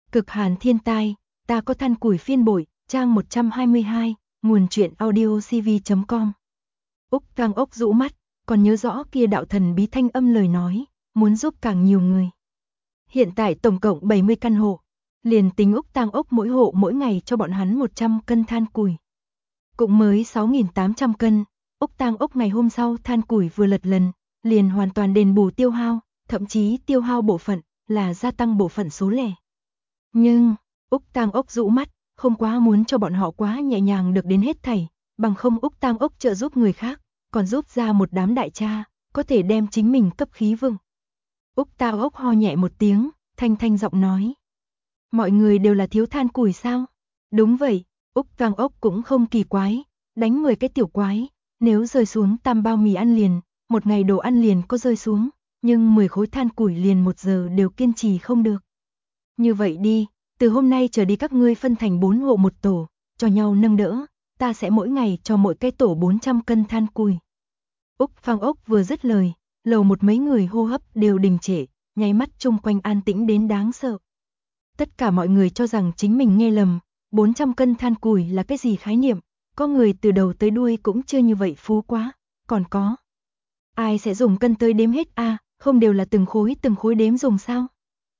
Cực hàn thiên tai, ta có than củi phiên bội, trang 122, nguồn truyện audiocv.com. Úc Tang Ốc rũ mắt, còn nhớ rõ kia đạo thần bí thanh âm lời nói, muốn giúp càng nhiều người. Hiện tại tổng cộng 70 căn hộ, liền tính Úc Tang Ốc mỗi hộ mỗi ngày cho bọn hắn 100 cân than củi. Cũng mới 6.800 cân, Úc Tang Ốc ngày hôm sau than củi vừa lật lần, liền hoàn toàn đền bù tiêu hao, thậm chí tiêu hao bộ phận, là gia tăng bộ phận số lẻ. Nhưng, Úc Tang Ốc rũ mắt, không quá muốn cho bọn họ quá nhẹ nhàng được đến hết thảy, bằng không Úc Tang Ốc trợ giúp người khác, còn giúp ra một đám đại cha, có thể đem chính mình cấp khí vượng. Úc Tang Ốc ho nhẹ một tiếng, thanh thanh giọng nói. Mọi người đều là thiếu than củi sao? Đúng vậy, Úc Tang Ốc cũng không kỳ quái, đánh 10 cái tiểu quái, nếu rơi xuống tam bao mì ăn liền, một ngày đồ ăn liền có rơi xuống, nhưng 10 khối than củi liền 1 giờ đều kiên trì không được. Như vậy đi, từ hôm nay trở đi các ngươi phân thành 4 hộ một tổ, cho nhau nâng đỡ, ta sẽ mỗi ngày cho mỗi cái tổ 400 cân than củi. Úc Tang Ốc vừa dứt lời, lầu một mấy người hô hấp đều đình trệ, nháy mắt chung quanh an tĩnh đến đáng sợ. Tất cả mọi người cho rằng chính mình nghe lầm, 400 cân than củi là cái gì khái niệm, có người từ đầu tới đuôi cũng chưa như vậy phú quá, còn có. Ai sẽ dùng cân tới đếm hết a, không đều là từng khối đếm dùng sao?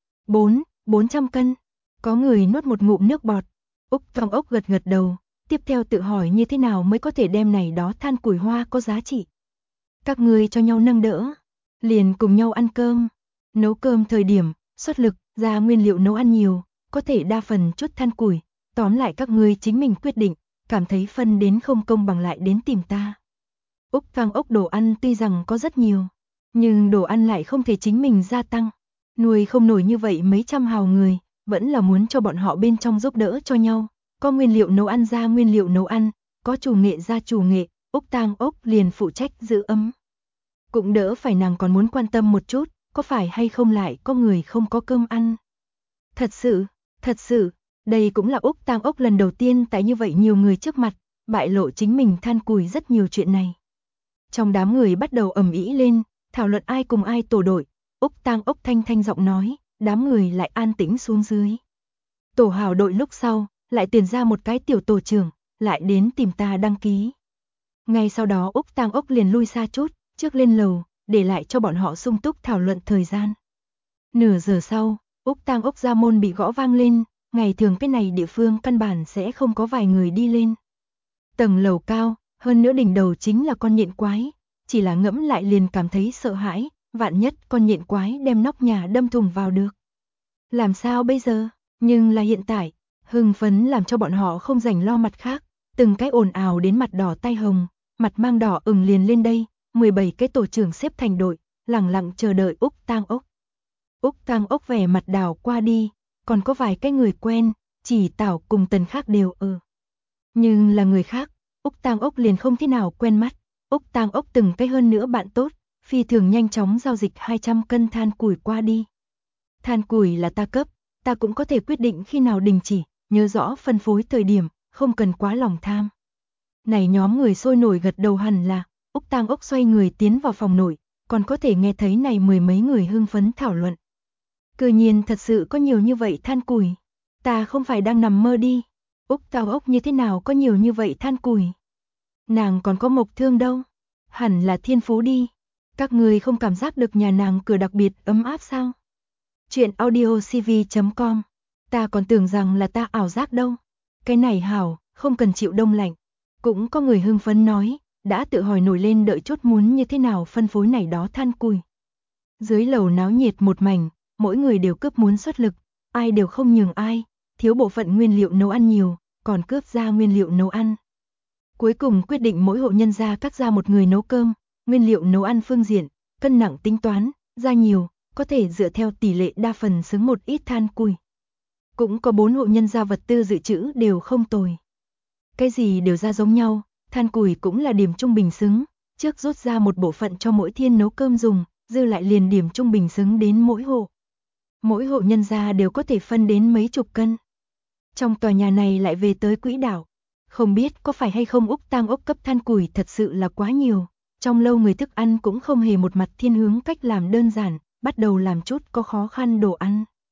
400 cân, có người nuốt một ngụm nước bọt, Úc Tang Ốc gật gật đầu, tiếp theo tự hỏi như thế nào mới có thể đem này đó than củi hoa có giá trị. Các người cho nhau nâng đỡ, liền cùng nhau ăn cơm, nấu cơm thời điểm, xuất lực, ra nguyên liệu nấu ăn nhiều, có thể đa phần chút than củi, tóm lại các ngươi chính mình quyết định, cảm thấy phân đến không công bằng lại đến tìm ta. Úc Tang Ốc đồ ăn tuy rằng có rất nhiều, nhưng đồ ăn lại không thể chính mình gia tăng, nuôi không nổi như vậy mấy trăm hào người, vẫn là muốn cho bọn họ bên trong giúp đỡ cho nhau, có nguyên liệu nấu ăn ra nguyên liệu nấu ăn, có chủ nghệ ra chủ nghệ, Úc Tang Ốc liền phụ trách giữ ấm. Cũng đỡ phải nàng còn muốn quan tâm một chút, có phải hay không lại có người không có cơm ăn. Thật sự, đây cũng là Úc Tang Ốc lần đầu tiên tại như vậy nhiều người trước mặt, bại lộ chính mình than củi rất nhiều chuyện này. Trong đám người bắt đầu ầm ĩ lên, thảo luận ai cùng ai tổ đội, Úc Tang Ốc thanh thanh giọng nói, đám người lại an tĩnh xuống dưới. Tổ hào đội lúc sau, lại tuyển ra một cái tiểu tổ trưởng, lại đến tìm ta đăng ký. Ngay sau đó Úc Tang Ốc liền lui xa chút, trước lên lầu, để lại cho bọn họ sung túc thảo luận thời gian. Nửa giờ sau, Úc Tang Ốc ra môn bị gõ vang lên, ngày thường cái này địa phương căn bản sẽ không có vài người đi lên. Tầng lầu cao, hơn nữa đỉnh đầu chính là con nhện quái, chỉ là ngẫm lại liền cảm thấy sợ hãi, vạn nhất con nhện quái đem nóc nhà đâm thủng vào được. Làm sao bây giờ? Nhưng là hiện tại, hưng phấn làm cho bọn họ không rảnh lo mặt khác, từng cái ồn ào đến mặt đỏ tay hồng, mặt mang đỏ ửng liền lên đây, 17 cái tổ trưởng xếp thành đội, lẳng lặng chờ đợi Úc Tang Ốc. Úc Tang Ốc vẻ mặt đảo qua đi, còn có vài cái người quen, chỉ Tảo cùng Tần khác đều ở. Nhưng là người khác, Úc Tang Ốc liền không thế nào quen mắt, Úc Tang Ốc từng cái hơn nữa bạn tốt, phi thường nhanh chóng giao dịch 200 cân than củi qua đi. Than củi là ta cấp, ta cũng có thể quyết định khi nào đình chỉ, nhớ rõ phân phối thời điểm, không cần quá lòng tham. Này nhóm người sôi nổi gật đầu hẳn là, Úc Tang Ốc xoay người tiến vào phòng nội, còn có thể nghe thấy này mười mấy người hưng phấn thảo luận. Cư nhiên thật sự có nhiều như vậy than củi, ta không phải đang nằm mơ đi, Úc Tang Ốc như thế nào có nhiều như vậy than củi. Nàng còn có mộc thương đâu, hẳn là thiên phú đi, các người không cảm giác được nhà nàng cửa đặc biệt ấm áp sao? Chuyện audiocv.com, ta còn tưởng rằng là ta ảo giác đâu, cái này hảo, không cần chịu đông lạnh. Cũng có người hưng phấn nói, đã tự hỏi nổi lên đợi chút muốn như thế nào phân phối này đó than củi. Dưới lầu náo nhiệt một mảnh, mỗi người đều cướp muốn xuất lực, ai đều không nhường ai, thiếu bộ phận nguyên liệu nấu ăn nhiều, còn cướp ra nguyên liệu nấu ăn. Cuối cùng quyết định mỗi hộ nhân gia cắt ra một người nấu cơm, nguyên liệu nấu ăn phương diện, cân nặng tính toán, ra nhiều, có thể dựa theo tỷ lệ đa phần xứng một ít than củi. Cũng có 4 hộ nhân gia vật tư dự trữ đều không tồi. Cái gì đều ra giống nhau, than củi cũng là điểm trung bình xứng, trước rút ra một bộ phận cho mỗi thiên nấu cơm dùng, dư lại liền điểm trung bình xứng đến mỗi hộ. Mỗi hộ nhân gia đều có thể phân đến mấy chục cân. Trong tòa nhà này lại về tới quỹ đạo, không biết có phải hay không Úc Tang Ốc cấp than củi thật sự là quá nhiều, trong lâu người thức ăn cũng không hề một mặt thiên hướng cách làm đơn giản, bắt đầu làm chút có khó khăn đồ ăn.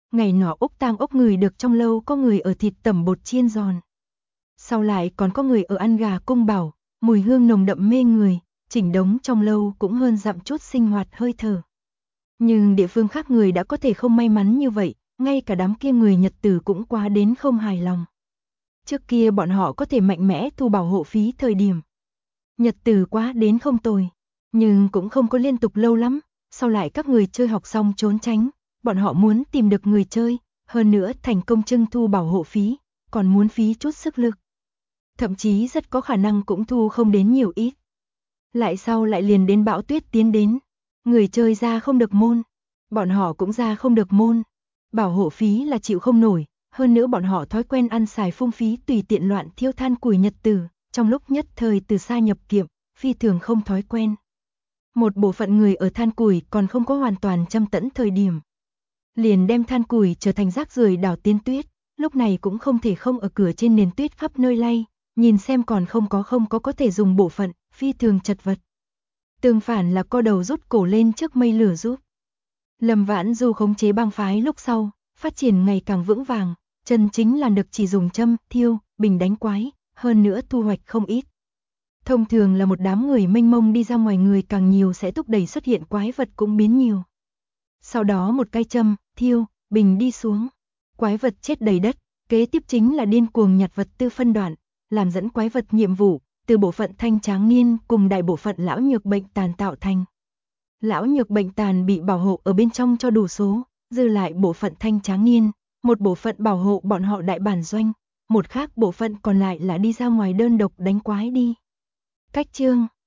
Ngày nọ Úc Tang Ốc ngửi được trong lâu có người ở thịt tẩm bột chiên giòn. Sau lại còn có người ở ăn gà cung bảo, mùi hương nồng đậm mê người, chỉnh đống trong lâu cũng hơn dặm chút sinh hoạt hơi thở. Nhưng địa phương khác người đã có thể không may mắn như vậy, ngay cả đám kia người Nhật Tử cũng quá đến không hài lòng. Trước kia bọn họ có thể mạnh mẽ thu bảo hộ phí thời điểm. Nhật Tử quá đến không tồi, nhưng cũng không có liên tục lâu lắm, sau lại các người chơi học xong trốn tránh, bọn họ muốn tìm được người chơi, hơn nữa thành công trưng thu bảo hộ phí, còn muốn phí chút sức lực. Thậm chí rất có khả năng cũng thu không đến nhiều ít. Lại sau lại liền đến bão tuyết tiến đến, người chơi ra không được môn, bọn họ cũng ra không được môn. Bảo hộ phí là chịu không nổi, hơn nữa bọn họ thói quen ăn xài phung phí tùy tiện loạn thiêu than củi Nhật Tử, trong lúc nhất thời từ xa nhập kiệm, phi thường không thói quen. Một bộ phận người ở than củi còn không có hoàn toàn châm tẫn thời điểm. Liền đem than củi trở thành rác rưởi đảo tiến tuyết, lúc này cũng không thể không ở cửa trên nền tuyết khắp nơi lay, nhìn xem còn không có thể dùng bộ phận, phi thường chật vật. Tương phản là co đầu rút cổ lên trước mây lửa giúp. Lâm Vãn Du khống chế bang phái lúc sau, phát triển ngày càng vững vàng, chân chính là được chỉ dùng châm, thiêu, bình đánh quái, hơn nữa thu hoạch không ít. Thông thường là một đám người mênh mông đi ra ngoài người càng nhiều sẽ thúc đẩy xuất hiện quái vật cũng biến nhiều. Sau đó một cây châm, thiêu, bình đi xuống, quái vật chết đầy đất, kế tiếp chính là điên cuồng nhặt vật tư phân đoạn, làm dẫn quái vật nhiệm vụ, từ bộ phận thanh tráng niên cùng đại bộ phận lão nhược bệnh tàn tạo thành. Lão nhược bệnh tàn bị bảo hộ ở bên trong cho đủ số, dư lại bộ phận thanh tráng niên, một bộ phận bảo hộ bọn họ đại bản doanh, một khác bộ phận còn lại là đi ra ngoài đơn độc đánh quái đi. Cách chương